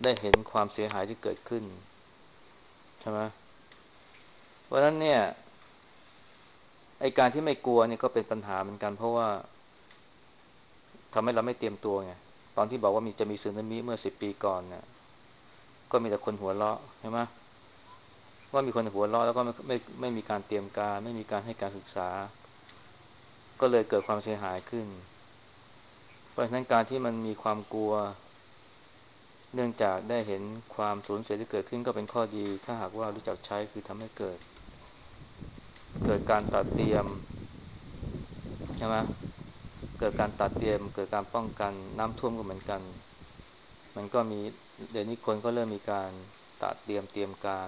ได้เห็นความเสียหายที่เกิดขึ้นใช่ไหมเพราะฉะนั้นเนี่ยไอการที่ไม่กลัวเนี่ยก็เป็นปัญหาเหมือนกันเพราะว่าทำให้เราไม่เตรียมตัวไงตอนที่บอกว่าจะมีสึนามิเมื่อ10 ปีก่อนเนี่ยก็มีแต่คนหัวเราะใช่ไหมว่ามีคนหัวเราะแล้วก็ไม่มีการเตรียมการไม่มีการให้การศึกษาก็เลยเกิดความเสียหายขึ้นเพราะฉะนั้นการที่มันมีความกลัวเนื่องจากได้เห็นความสูญเสียที่เกิดขึ้นก็เป็นข้อดีถ้าหากว่ารู้จักใช้คือทำให้เกิดการตัดเตรียมใช่ไหมเกิดการตัดเตรียมเกิดการป้องกันน้ำท่วมก็เหมือนกันมันก็มีเดี๋ยวนี้คนก็เริ่มมีการตัดเตรียมการ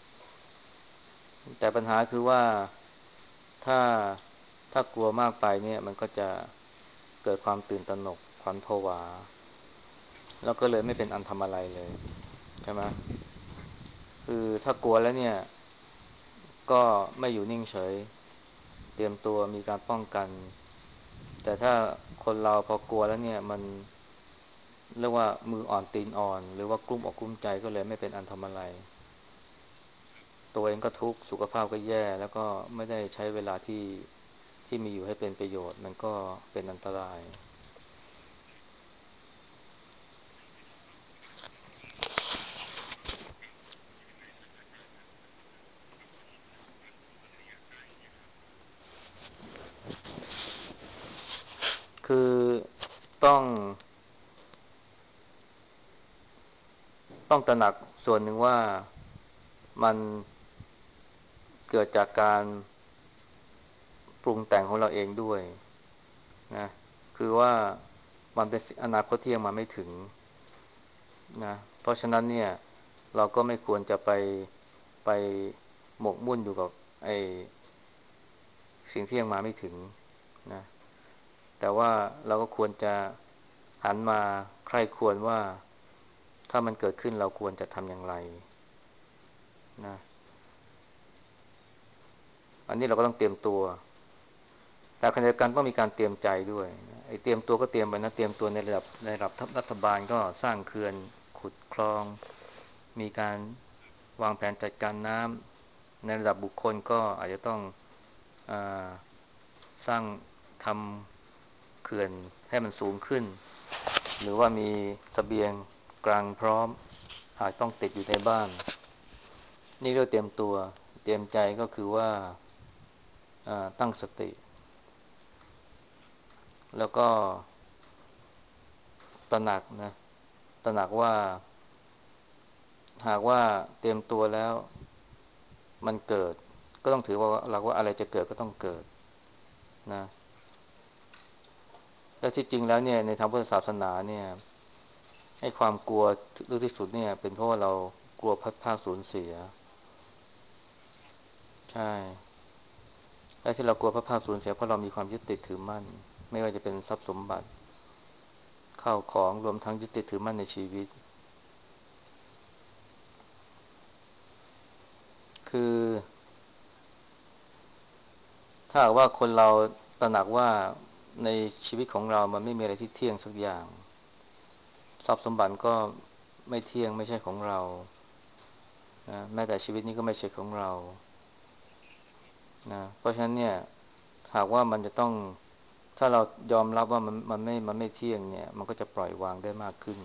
แต่ปัญหาคือว่าถ้ากลัวมากไปเนี่ยมันก็จะเกิดความตื่นตระหนกขวัญผวาแล้วก็เลยไม่เป็นอันทำอะไรเลยใช่ไหมคือถ้ากลัวแล้วเนี่ยก็ไม่อยู่นิ่งเฉยเตรียมตัวมีการป้องกันแต่ถ้าคนเราพอกลัวแล้วเนี่ยมันเรียกว่ามืออ่อนตีนอ่อนหรือว่ากลุ้มอกกลุ้มใจก็เลยไม่เป็นอันทำอะไรตัวเองก็ทุกข์สุขภาพก็แย่แล้วก็ไม่ได้ใช้เวลาที่มีอยู่ให้เป็นประโยชน์มันก็เป็นอันตรายคือต้องตระหนักส่วนหนึ่งว่ามันเกิดจากการปรุงแต่งของเราเองด้วยนะคือว่ามันเป็นอนาคตที่ยังมาไม่ถึงนะเพราะฉะนั้นเนี่ยเราก็ไม่ควรจะไปหมกมุ่นอยู่กับไอ้สิ่งที่ยังมาไม่ถึงนะแต่ว่าเราก็ควรจะหันมาใคร่ครวญว่าถ้ามันเกิดขึ้นเราควรจะทำอย่างไรนะอันนี้เราก็ต้องเตรียมตัว แต่ขณะเดียวกันต้องมีการเตรียมใจด้วยไอ้เตรียมตัวก็เตรียมไปนะเตรียมตัวในระดับรัฐบาลก็สร้างเขื่อนขุดคลองมีการวางแผนจัดการน้ำในระดับบุคคลก็อาจจะต้องอาสร้างทำเขื่อนให้มันสูงขึ้นหรือว่ามีเสบียงกลางพร้อมหากต้องติดอยู่ในบ้านนี่เราเตรียมตัวเตรียมใจก็คือว่าตั้งสติแล้วก็ตระหนักนะตระหนักว่าหากว่าเตรียมตัวแล้วมันเกิดก็ต้องถือว่าหลักว่าอะไรจะเกิดก็ต้องเกิดนะและที่จริงแล้วเนี่ยในทางพุทธศาสนาเนี่ยให้ความกลัวลึกที่สุดเนี่ยเป็นเพราะว่าเรากลัวพัดพรากสูญเสียใช่และที่เรากลัวพัดพรากสูญเสียเพราะเรามีความยึดติดถือมั่นไม่ว่าจะเป็นทรัพย์สมบัติข้าวของรวมทั้งยึดติดถือมั่นในชีวิตคือถ้าหากว่าคนเราตระหนักว่าในชีวิตของเรามันไม่มีอะไรที่เที่ยงสักอย่างทรัพย์สมบัติก็ไม่เที่ยงไม่ใช่ของเรานะแม้แต่ชีวิตนี้ก็ไม่ใช่ของเรานะเพราะฉะนั้นเนี่ยหากว่ามันจะต้องถ้าเรายอมรับว่ามันไม่เที่ยงเนี่ยมันก็จะปล่อยวางได้มากขึ้น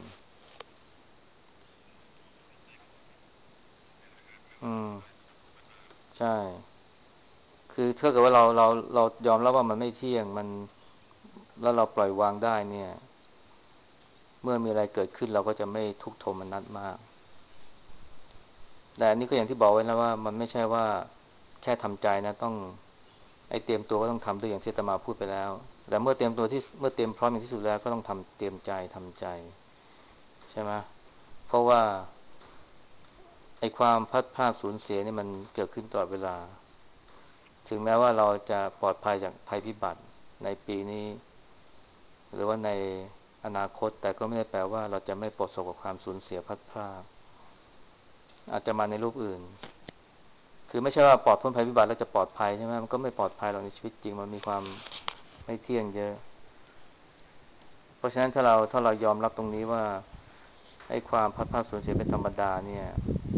อืมใช่คือถ้าเกิดว่าเรายอมรับว่ามันไม่เที่ยงมันแล้วเราปล่อยวางได้เนี่ยเมื่อมีอะไรเกิดขึ้นเราก็จะไม่ทุกข์โทมนัสมากแต่อันนี้ก็อย่างที่บอกไว้แล้วว่ามันไม่ใช่ว่าแค่ทำใจนะต้องไอ้เตรียมตัวก็ต้องทำด้วยอย่างที่อาตมาพูดไปแล้วแต่เมื่อเตรียมพร้อมอย่างที่สุดแล้วก็ต้องทำเตรียมใจทำใจใช่ไหมเพราะว่าไอ้ความพัดพรากสูญเสียนี่มันเกิดขึ้นตลอดเวลาถึงแม้ว่าเราจะปลอดภัยจากภัยพิบัติในปีนี้หรือว่าในอนาคตแต่ก็ไม่ได้แปลว่าเราจะไม่ประสบกับความสูญเสียพัดพรากอาจจะมาในรูปอื่นคือไม่ใช่ว่าปลอดพ้นภัยพิบัติแล้วจะปลอดภัยใช่ไหมมันก็ไม่ปลอดภัยหรอกในชีวิตจริงมันมีความไม่เที่ยงเยอะเพราะฉะนั้นถ้าเรายอมรับตรงนี้ว่าไอ้ความพัดพลาดสูญเสียเป็นธรรมดาเนี่ย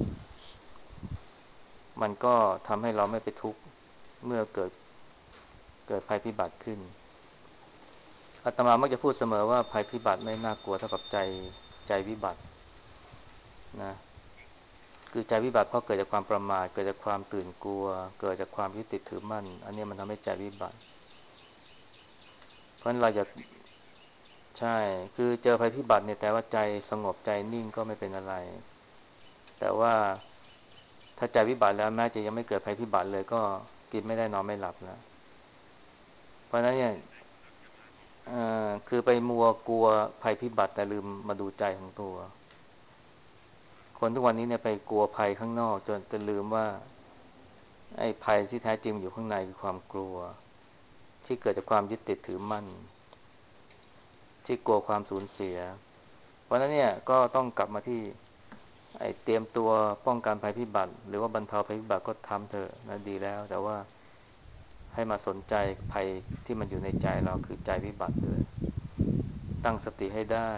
มันก็ทำให้เราไม่ไปทุกข์เมื่อเกิดภัยพิบัติขึ้นอาตมามักจะพูดเสมอว่าภัยพิบัติไม่น่ากลัวเท่ากับใจวิบัตินะคือใจวิบัติเพราะเกิดจากความประมาทเกิดจากความตื่นกลัวเกิดจากความยึดติดถือมั่นอันนี้มันทำให้ใจวิบัติเพราะฉะนั้นเราอย่าใช่คือเจอภัยพิบัติเนี่ยแต่ว่าใจสงบใจนิ่งก็ไม่เป็นอะไรแต่ว่าถ้าใจวิบัติแล้วแม้จะยังไม่เกิดภัยพิบัติเลยก็กินไม่ได้นอนไม่หลับนะเพราะฉะนั้นเนี่ยคือไปมัวกลัวภัยพิบัติแต่ลืมมาดูใจของตัวคนทุกวันนี้เนี่ยไปกลัวภัยข้างนอกจนลืมว่าไอ้ภัยที่แท้จริงอยู่ข้างในคือความกลัวที่เกิดจากความยึดติดถือมั่นที่กลัวความสูญเสียเพราะฉะนั้นเนี่ยก็ต้องกลับมาที่ไอ้เตรียมตัวป้องกันภัยพิบัติหรือว่าบรรเทาภัยพิบัติก็ทำเถอะนะดีแล้วแต่ว่าให้มาสนใจภัยที่มันอยู่ในใจเราคือใจวิบัติด้วยตั้งสติให้ได้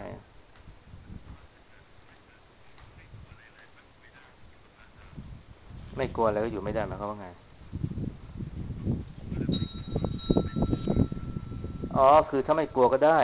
ไม่กลัวอะไรก็อยู่ไม่ได้หมายความว่าไงอ๋อคือถ้าไม่กลัวก็ได้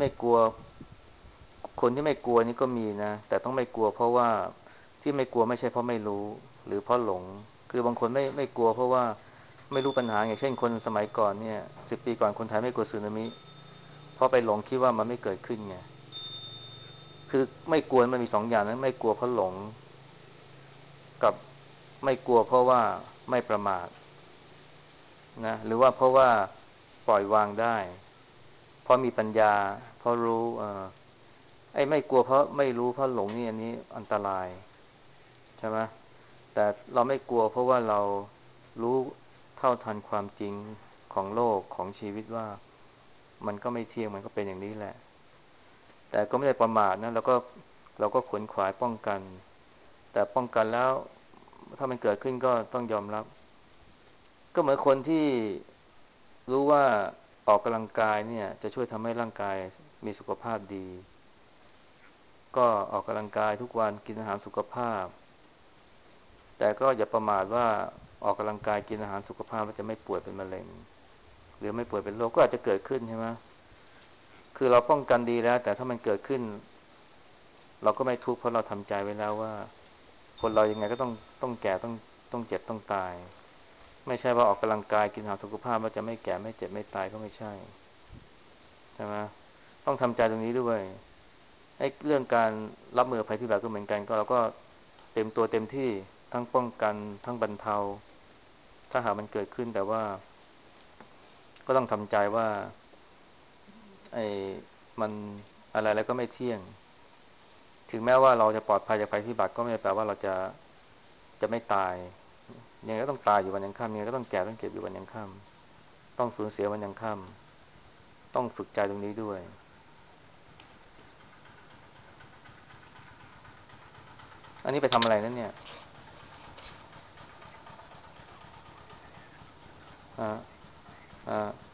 คนที่ไม่กลัวนี่ก็มีนะแต่ต้องไม่กลัวเพราะว่าที่ไม่กลัวไม่ใช่เพราะไม่รู้หรือเพราะหลงคือบางคนไม่กลัวเพราะว่าไม่รู้ปัญหาอย่างเช่นคนสมัยก่อนเนี่ย10 ปีก่อนคนไทยไม่กลัวสึนามิเพราะไปหลงคิดว่ามันไม่เกิดขึ้นไงคือไม่กลัวมันมี2 อย่างนะไม่กลัวเพราะหลงกับไม่กลัวเพราะว่าไม่ประมาทนะหรือว่าเพราะว่าปล่อยวางได้เพราะมีปัญญาเพราะรู้ไอ้ไม่กลัวเพราะไม่รู้เพราะหลงนี่อันนี้อันตรายใช่ไหมแต่เราไม่กลัวเพราะว่าเรารู้เท่าทันความจริงของโลกของชีวิตว่ามันก็ไม่เที่ยงมันก็เป็นอย่างนี้แหละแต่ก็ไม่ได้ประมาทนะเราก็ขวนขวายป้องกันแต่ป้องกันแล้วถ้ามันเกิดขึ้นก็ต้องยอมรับก็เหมือนคนที่รู้ว่าออกกำลังกายเนี่ยจะช่วยทำให้ร่างกายมีสุขภาพดีก็ออกกำลังกายทุกวันกินอาหารสุขภาพ แต่ก็อย่าประมาทว่าออกกำลังกายกินอาหารสุขภาพมันจะไม่ป่วยเป็นมะเร็งหรือไม่ป่วยเป็นโรคก็อาจจะเกิดขึ้นใช่ไหมคือเราป้องกันดีแล้วแต่ถ้ามันเกิดขึ้นเราก็ไม่ทุกข์เพราะเราทำใจไว้แล้วว่าคนเรายังไงก็ต้องแก่ต้องเจ็บต้องตายไม่ใช่ว่าออกกำลังกายกินอาหารสุขภาพมันจะไม่แก่ไม่เจ็บไม่ตายก็ไม่ใช่ใช่ไหมต้องทำใจตรงนี้ด้วยไอ้เรื่องการรับมือภัยพิบัติก็เหมือนกันก็เราก็เต็มตัวเต็มที่ทั้งป้องกันทั้งบรรเทาถ้าหากมันเกิดขึ้นแต่ว่าก็ต้องทำใจว่าไอ้มันอะไรแล้วก็ไม่เที่ยงถึงแม้ว่าเราจะปลอดภัยจากภัยพิบัติก็ไม่ได้แปลว่าเราจะไม่ตายยังไงก็ต้องตายอยู่วันยังค่ำยังไงก็ต้องแก่ต้องเจ็บอยู่วันยังค่ำต้องสูญเสียวันยังค่ำต้องฝึกใจตรงนี้ด้วยอันนี้ไปทำอะไรนั่นเนี่ยอ่าอ่า